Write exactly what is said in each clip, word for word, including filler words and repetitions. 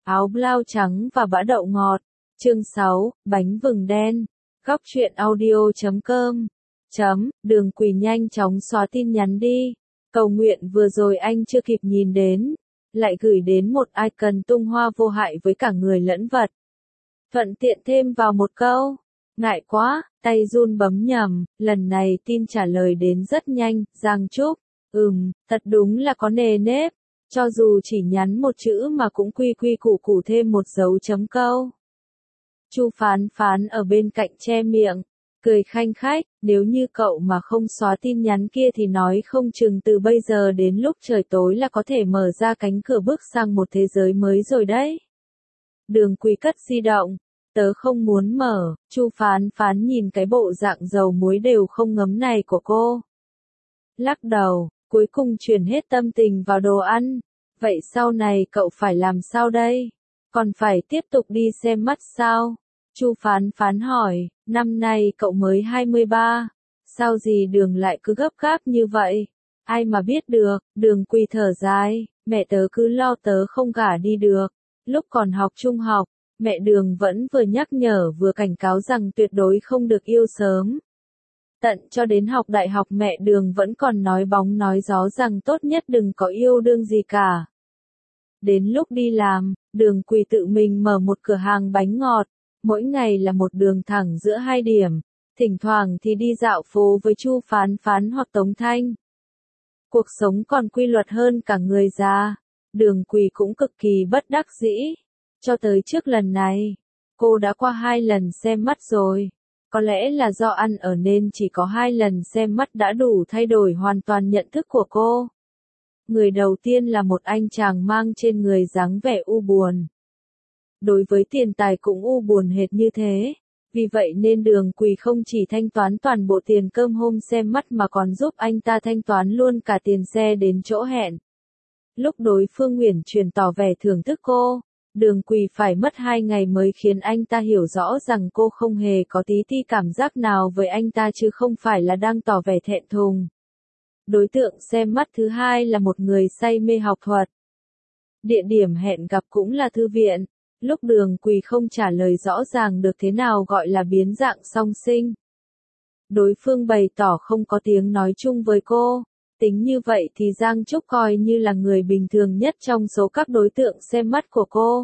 áo blau trắng và bã đậu ngọt. Chương sáu, bánh vừng đen. Góc truyện audio chấm com. Chấm, Đường Quỳ nhanh chóng xóa tin nhắn đi. Cầu nguyện vừa rồi anh chưa kịp nhìn đến, lại gửi đến một icon tung hoa vô hại với cả người lẫn vật. Thuận tiện thêm vào một câu. Ngại quá, tay run bấm nhầm, lần này tin trả lời đến rất nhanh, Giang Trúc. Ừm, thật đúng là có nề nếp. Cho dù chỉ nhắn một chữ mà cũng quy quy củ củ thêm một dấu chấm câu. Chu Phán Phán ở bên cạnh che miệng, cười khanh khách, nếu như cậu mà không xóa tin nhắn kia thì nói không chừng từ bây giờ đến lúc trời tối là có thể mở ra cánh cửa bước sang một thế giới mới rồi đấy. Đường Quỳ cất di động, tớ không muốn mở. Chu Phán Phán nhìn cái bộ dạng dầu muối đều không ngấm này của cô. Lắc đầu, cuối cùng chuyển hết tâm tình vào đồ ăn. Vậy sau này cậu phải làm sao đây? Còn phải tiếp tục đi xem mắt sao? Chu Phán Phán hỏi, năm nay cậu mới hai mươi ba, sao gì Đường lại cứ gấp gáp như vậy? Ai mà biết được. Đường Quỳ thở dài, mẹ tớ cứ lo tớ không gả đi được. Lúc còn học trung học, mẹ Đường vẫn vừa nhắc nhở vừa cảnh cáo rằng tuyệt đối không được yêu sớm. Tận cho đến học đại học mẹ Đường vẫn còn nói bóng nói gió rằng tốt nhất đừng có yêu đương gì cả. Đến lúc đi làm, Đường Quỳ tự mình mở một cửa hàng bánh ngọt, mỗi ngày là một đường thẳng giữa hai điểm, thỉnh thoảng thì đi dạo phố với Chu Phán Phán hoặc Tống Thanh. Cuộc sống còn quy luật hơn cả người già. Đường Quỳ cũng cực kỳ bất đắc dĩ. Cho tới trước lần này, cô đã qua hai lần xem mắt rồi. Có lẽ là do ăn ở nên chỉ có hai lần xem mắt đã đủ thay đổi hoàn toàn nhận thức của cô. Người đầu tiên là một anh chàng mang trên người dáng vẻ u buồn. Đối với tiền tài cũng u buồn hệt như thế. Vì vậy nên Đường Quỳ không chỉ thanh toán toàn bộ tiền cơm hôm xem mắt mà còn giúp anh ta thanh toán luôn cả tiền xe đến chỗ hẹn. Lúc đối phương uyển chuyển tỏ vẻ thưởng thức cô, Đường Quỳ phải mất hai ngày mới khiến anh ta hiểu rõ rằng cô không hề có tí ti cảm giác nào với anh ta chứ không phải là đang tỏ vẻ thẹn thùng. Đối tượng xem mắt thứ hai là một người say mê học thuật. Địa điểm hẹn gặp cũng là thư viện. Lúc Đường Quỳ không trả lời rõ ràng được thế nào gọi là biến dạng song sinh. Đối phương bày tỏ không có tiếng nói chung với cô. Tính như vậy thì Giang Trúc coi như là người bình thường nhất trong số các đối tượng xem mắt của cô.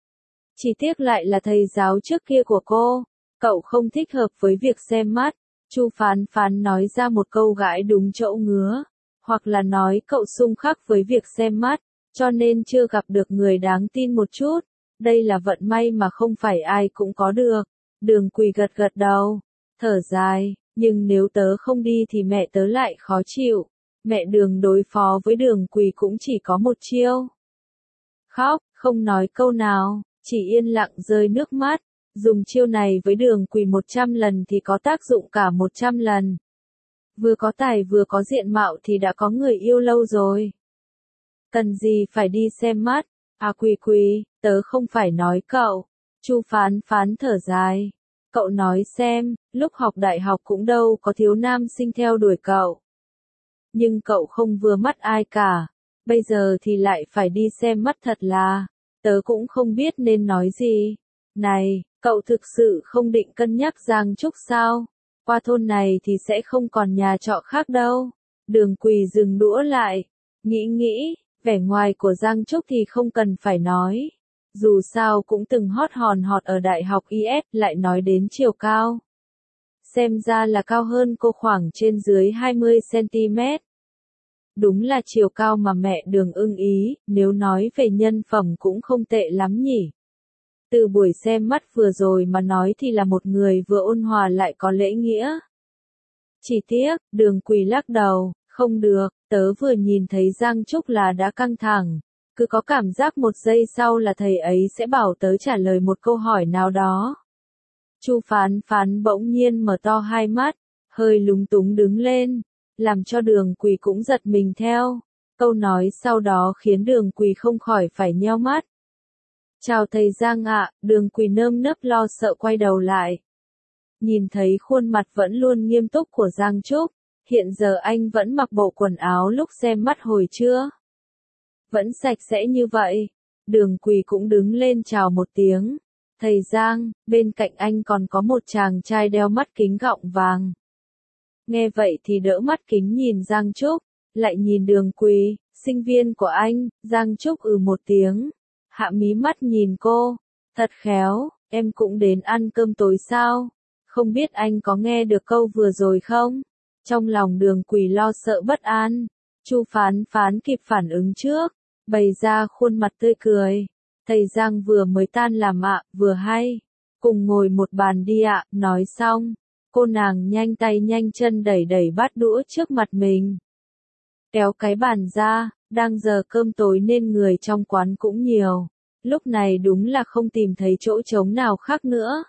Chỉ tiếc lại là thầy giáo trước kia của cô. Cậu không thích hợp với việc xem mắt. Chu Phán Phán nói ra một câu gãi đúng chỗ ngứa. Hoặc là nói cậu xung khắc với việc xem mắt, cho nên chưa gặp được người đáng tin một chút. Đây là vận may mà không phải ai cũng có được. Đường Quỳ gật gật đầu, thở dài, nhưng nếu tớ không đi thì mẹ tớ lại khó chịu. Mẹ Đường đối phó với Đường Quỳ cũng chỉ có một chiêu. Khóc, không nói câu nào, chỉ yên lặng rơi nước mắt. Dùng chiêu này với Đường Quỳ một trăm lần thì có tác dụng cả một trăm lần. Vừa có tài vừa có diện mạo thì đã có người yêu lâu rồi. Cần gì phải đi xem mắt? À Quỳ Quỳ, tớ không phải nói cậu. Chu Phán Phán thở dài. Cậu nói xem, lúc học đại học cũng đâu có thiếu nam sinh theo đuổi cậu. Nhưng cậu không vừa mắt ai cả. Bây giờ thì lại phải đi xem mắt thật là. Tớ cũng không biết nên nói gì. Này, cậu thực sự không định cân nhắc Giang Trúc sao? Qua thôn này thì sẽ không còn nhà trọ khác đâu. Đường Quỳ dừng đũa lại. Nghĩ nghĩ. Vẻ ngoài của Giang Trúc thì không cần phải nói. Dù sao cũng từng hót hòn họt ở đại học i ét, lại nói đến chiều cao. Xem ra là cao hơn cô khoảng trên dưới hai mươi xăng ti mét. Đúng là chiều cao mà mẹ Đường ưng ý, nếu nói về nhân phẩm cũng không tệ lắm nhỉ. Từ buổi xem mắt vừa rồi mà nói thì là một người vừa ôn hòa lại có lễ nghĩa. Chỉ tiếc, Đường Quỳ lắc đầu. Không được, tớ vừa nhìn thấy Giang Trúc là đã căng thẳng. Cứ có cảm giác một giây sau là thầy ấy sẽ bảo tớ trả lời một câu hỏi nào đó. Chu Phán Phán bỗng nhiên mở to hai mắt, hơi lúng túng đứng lên, làm cho Đường Quỳ cũng giật mình theo. Câu nói sau đó khiến Đường Quỳ không khỏi phải nheo mắt. Chào thầy Giang ạ. Đường Quỳ nơm nớp lo sợ quay đầu lại. Nhìn thấy khuôn mặt vẫn luôn nghiêm túc của Giang Trúc. Hiện giờ anh vẫn mặc bộ quần áo lúc xem mắt hồi trưa. Vẫn sạch sẽ như vậy. Đường Quỳ cũng đứng lên chào một tiếng. Thầy Giang, bên cạnh anh còn có một chàng trai đeo mắt kính gọng vàng. Nghe vậy thì đỡ mắt kính nhìn Giang Trúc, lại nhìn Đường Quỳ, sinh viên của anh. Giang Trúc ừ một tiếng, hạ mí mắt nhìn cô. Thật khéo, em cũng đến ăn cơm tối sao? Không biết anh có nghe được câu vừa rồi không? Trong lòng Đường Quỳ lo sợ bất an. Chu Phán Phán kịp phản ứng trước, bày ra khuôn mặt tươi cười. Thầy Giang vừa mới tan làm ạ, vừa hay. Cùng ngồi một bàn đi ạ, nói xong. Cô nàng nhanh tay nhanh chân đẩy đẩy bát đũa trước mặt mình. Kéo cái bàn ra, đang giờ cơm tối nên người trong quán cũng nhiều. Lúc này đúng là không tìm thấy chỗ trống nào khác nữa.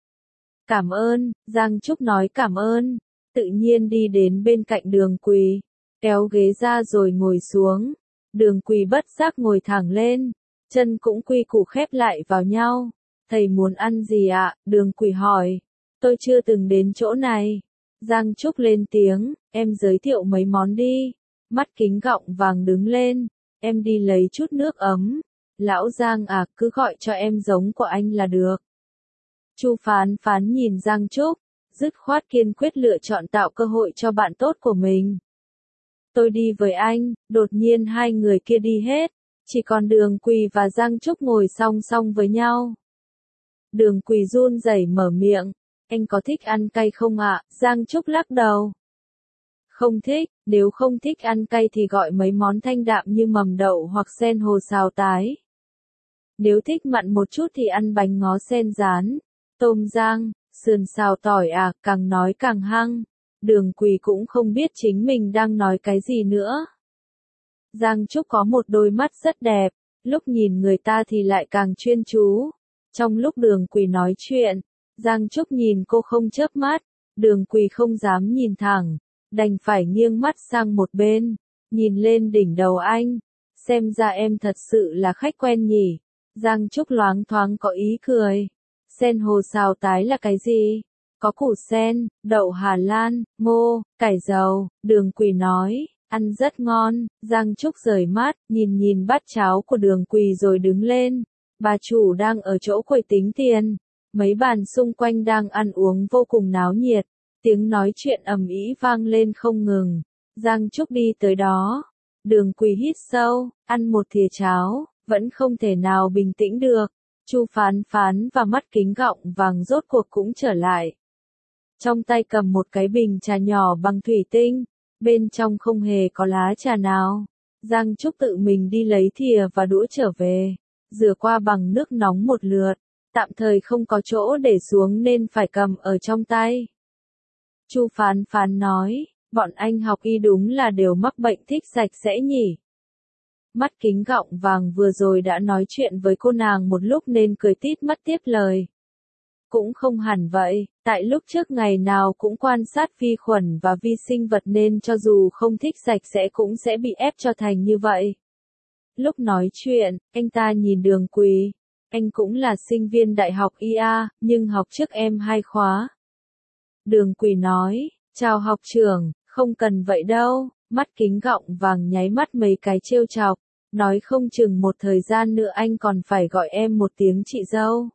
Cảm ơn, Giang Trúc nói cảm ơn. Tự nhiên đi đến bên cạnh Đường Quỳ, kéo ghế ra rồi ngồi xuống. Đường Quỳ bất giác ngồi thẳng lên, chân cũng quy củ khép lại vào nhau. Thầy muốn ăn gì ạ? Đường Quỳ hỏi. Tôi chưa từng đến chỗ này. Giang Trúc lên tiếng, em giới thiệu mấy món đi. Mắt kính gọng vàng đứng lên, em đi lấy chút nước ấm. Lão Giang à, cứ gọi cho em giống của anh là được. Chu Phán Phán nhìn Giang Trúc, dứt khoát kiên quyết lựa chọn tạo cơ hội cho bạn tốt của mình. Tôi đi với anh. Đột nhiên hai người kia đi hết, chỉ còn Đường Quỳ và Giang Trúc ngồi song song với nhau. Đường Quỳ run rẩy mở miệng, anh có thích ăn cay không ạ? Giang Trúc lắc đầu. Không thích, nếu không thích ăn cay thì gọi mấy món thanh đạm như mầm đậu hoặc sen hồ xào tái. Nếu thích mặn một chút thì ăn bánh ngó sen rán, tôm rang, sườn xào tỏi à, càng nói càng hăng. Đường Quỳ cũng không biết chính mình đang nói cái gì nữa. Giang Trúc có một đôi mắt rất đẹp, lúc nhìn người ta thì lại càng chuyên chú. Trong lúc Đường Quỳ nói chuyện, Giang Trúc nhìn cô không chớp mắt. Đường Quỳ không dám nhìn thẳng, đành phải nghiêng mắt sang một bên, nhìn lên đỉnh đầu anh. Xem ra em thật sự là khách quen nhỉ. Giang Trúc loáng thoáng có ý cười. Sen hồ xào tái là cái gì? Có củ sen, đậu Hà Lan, ngô, cải dầu. Đường Quỳ nói, ăn rất ngon. Giang Trúc rời mắt, nhìn nhìn bát cháo của Đường Quỳ rồi đứng lên. Bà chủ đang ở chỗ quầy tính tiền. Mấy bàn xung quanh đang ăn uống vô cùng náo nhiệt. Tiếng nói chuyện ầm ĩ vang lên không ngừng. Giang Trúc đi tới đó. Đường Quỳ hít sâu, ăn một thìa cháo, vẫn không thể nào bình tĩnh được. Chu Phán Phán và mắt kính gọng vàng rốt cuộc cũng trở lại. Trong tay cầm một cái bình trà nhỏ bằng thủy tinh, bên trong không hề có lá trà nào. Giang Trúc tự mình đi lấy thìa và đũa trở về, rửa qua bằng nước nóng một lượt, tạm thời không có chỗ để xuống nên phải cầm ở trong tay. Chu Phán Phán nói, bọn anh học y đúng là đều mắc bệnh thích sạch sẽ nhỉ. Mắt kính gọng vàng vừa rồi đã nói chuyện với cô nàng một lúc nên cười tít mắt tiếp lời. Cũng không hẳn vậy, tại lúc trước ngày nào cũng quan sát vi khuẩn và vi sinh vật nên cho dù không thích sạch sẽ cũng sẽ bị ép cho thành như vậy. Lúc nói chuyện, anh ta nhìn Đường Quỳ. Anh cũng là sinh viên đại học i a, nhưng học trước em hai khóa. Đường Quỳ nói, chào học trưởng, không cần vậy đâu. Mắt kính gọng vàng nháy mắt mấy cái trêu chọc, nói không chừng một thời gian nữa anh còn phải gọi em một tiếng chị dâu.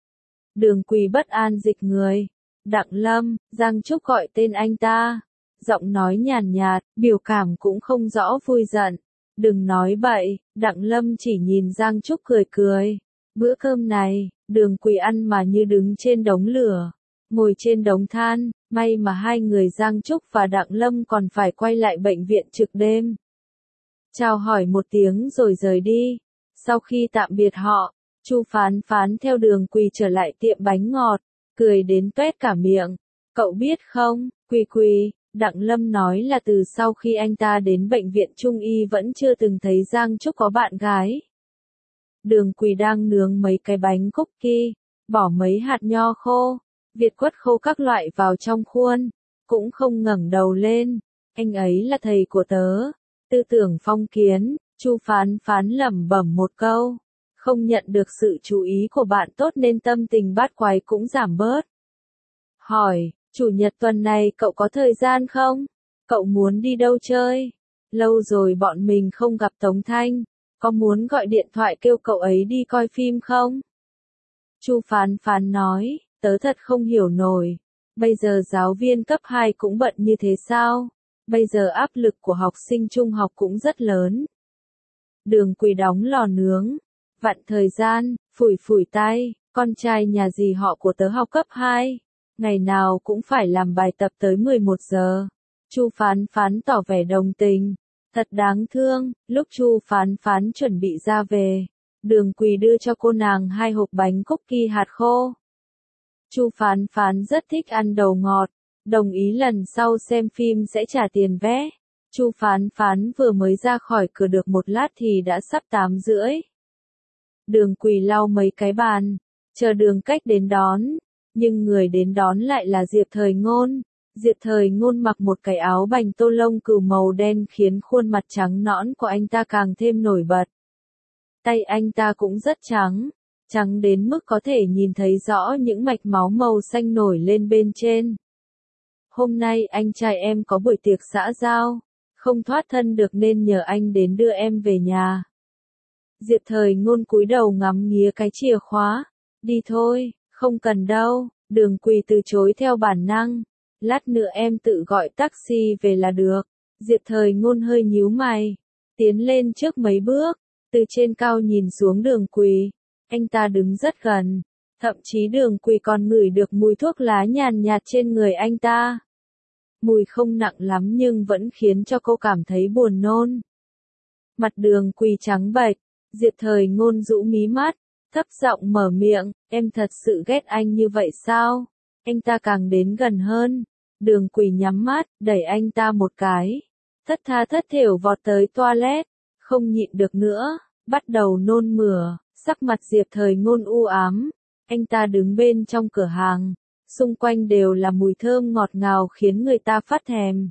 Đường Quỳ bất an dịch người. Đặng Lâm. Giang Trúc gọi tên anh ta. Giọng nói nhàn nhạt, biểu cảm cũng không rõ vui giận. Đừng nói bậy. Đặng Lâm chỉ nhìn Giang Trúc cười cười. Bữa cơm này, Đường Quỳ ăn mà như đứng trên đống lửa, ngồi trên đống than. May mà hai người Giang Trúc và Đặng Lâm còn phải quay lại bệnh viện trực đêm. Chào hỏi một tiếng rồi rời đi. Sau khi tạm biệt họ, Chu Phán Phán theo Đường Quỳ trở lại tiệm bánh ngọt, cười đến toét cả miệng. Cậu biết không, Quỳ Quỳ, Đặng Lâm nói là từ sau khi anh ta đến bệnh viện Trung y vẫn chưa từng thấy Giang Trúc có bạn gái. Đường Quỳ đang nướng mấy cái bánh cookie, bỏ mấy hạt nho khô, việt quất khô các loại vào trong khuôn, cũng không ngẩng đầu lên. Anh ấy là thầy của tớ. Tư tưởng phong kiến. Chu Phán Phán lẩm bẩm một câu. Không nhận được sự chú ý của bạn tốt nên tâm tình bát quái cũng giảm bớt. Hỏi, chủ nhật tuần này cậu có thời gian không? Cậu muốn đi đâu chơi? Lâu rồi bọn mình không gặp Tống Thanh. Có muốn gọi điện thoại kêu cậu ấy đi coi phim không? Chu Phán Phán nói, tớ thật không hiểu nổi. Bây giờ giáo viên cấp hai cũng bận như thế sao? Bây giờ áp lực của học sinh trung học cũng rất lớn. Đường Quỳ đóng lò nướng, vặn thời gian, phủi phủi tay, con trai nhà dì họ của tớ học cấp hai. Ngày nào cũng phải làm bài tập tới mười một giờ. Chu Phán Phán tỏ vẻ đồng tình. Thật đáng thương, lúc Chu Phán Phán chuẩn bị ra về. Đường Quỳ đưa cho cô nàng hai hộp bánh cookie hạt khô. Chu Phán Phán rất thích ăn đồ ngọt, đồng ý lần sau xem phim sẽ trả tiền vé. Chu Phán Phán vừa mới ra khỏi cửa được một lát thì đã sắp tám rưỡi. Đường Quỳ lau mấy cái bàn, chờ Đường Cách đến đón, nhưng người đến đón lại là Diệp Thời Ngôn. Diệp Thời Ngôn mặc một cái áo bành tô lông cừu màu đen khiến khuôn mặt trắng nõn của anh ta càng thêm nổi bật. Tay anh ta cũng rất trắng, trắng đến mức có thể nhìn thấy rõ những mạch máu màu xanh nổi lên bên trên. Hôm nay anh trai em có buổi tiệc xã giao, không thoát thân được nên nhờ anh đến đưa em về nhà. Diệp Thời Ngôn cúi đầu ngắm nghía cái chìa khóa. Đi thôi, không cần đâu. Đường Quỳ từ chối theo bản năng. Lát nữa em tự gọi taxi về là được. Diệp Thời Ngôn hơi nhíu mày, tiến lên trước mấy bước, từ trên cao nhìn xuống Đường Quỳ. Anh ta đứng rất gần, thậm chí Đường Quỳ còn ngửi được mùi thuốc lá nhàn nhạt trên người anh ta. Mùi không nặng lắm nhưng vẫn khiến cho cô cảm thấy buồn nôn. Mặt Đường Quỳ trắng bệch, Diệp Thời Ngôn rũ mí mắt, thấp giọng mở miệng, em thật sự ghét anh như vậy sao? Anh ta càng đến gần hơn. Đường Quỳ nhắm mắt, đẩy anh ta một cái. Thất tha thất thểu vọt tới toilet, không nhịn được nữa, bắt đầu nôn mửa, sắc mặt Diệp Thời Ngôn u ám. Anh ta đứng bên trong cửa hàng, xung quanh đều là mùi thơm ngọt ngào khiến người ta phát thèm.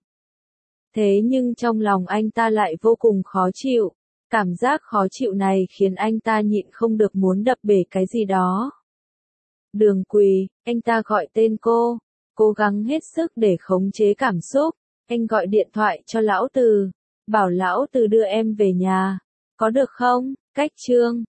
Thế nhưng trong lòng anh ta lại vô cùng khó chịu. Cảm giác khó chịu này khiến anh ta nhịn không được muốn đập bể cái gì đó. Đường Quỳ, anh ta gọi tên cô, cố gắng hết sức để khống chế cảm xúc. Anh gọi điện thoại cho lão Từ, bảo lão Từ đưa em về nhà, có được không? Cách chương